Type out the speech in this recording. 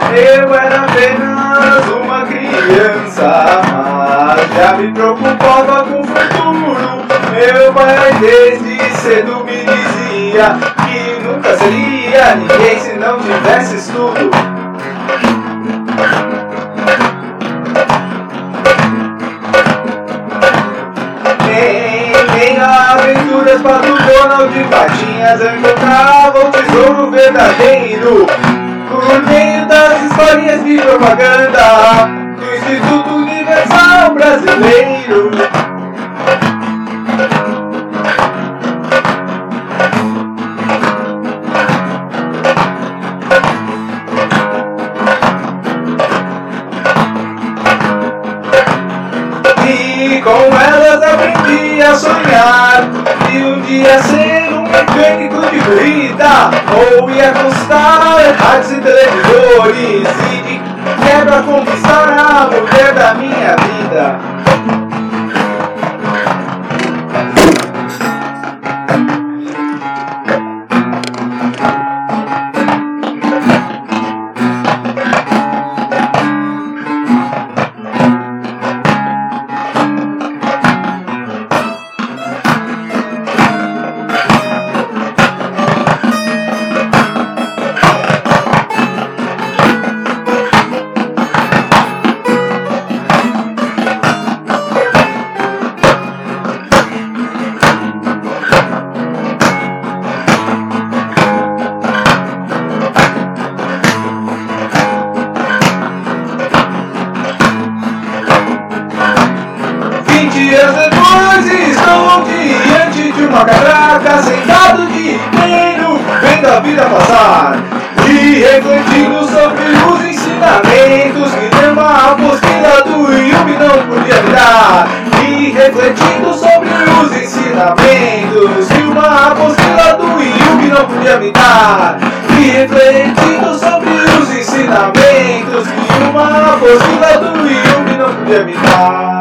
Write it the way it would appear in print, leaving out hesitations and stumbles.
Eu era apenas uma criança, mas já me preocupava com o futuro. Meu pai desde cedo me dizia que nunca seria ninguém se não tivesse estudo. Em aventuras para o Donald de Patinhas eu encontrava o tesouro verdadeiro por meio das historinhas de propaganda do Instituto Universal Brasileiro. E com elas aprendi a sonhar de um dia ser um mecânico de corrida, ou ia conquistar rádios e televisores e de quebra conquistar a mulher da minha vida. Dias depois estou diante de uma catraca, sentado de inteiro, vendo a vida passar e refletindo sobre os ensinamentos que uma apostila do Yubi não podia me dar. E refletindo sobre os ensinamentos que uma apostila do Yubi não podia me dar. E refletindo sobre os ensinamentos que uma apostila do Yubi não podia me dar.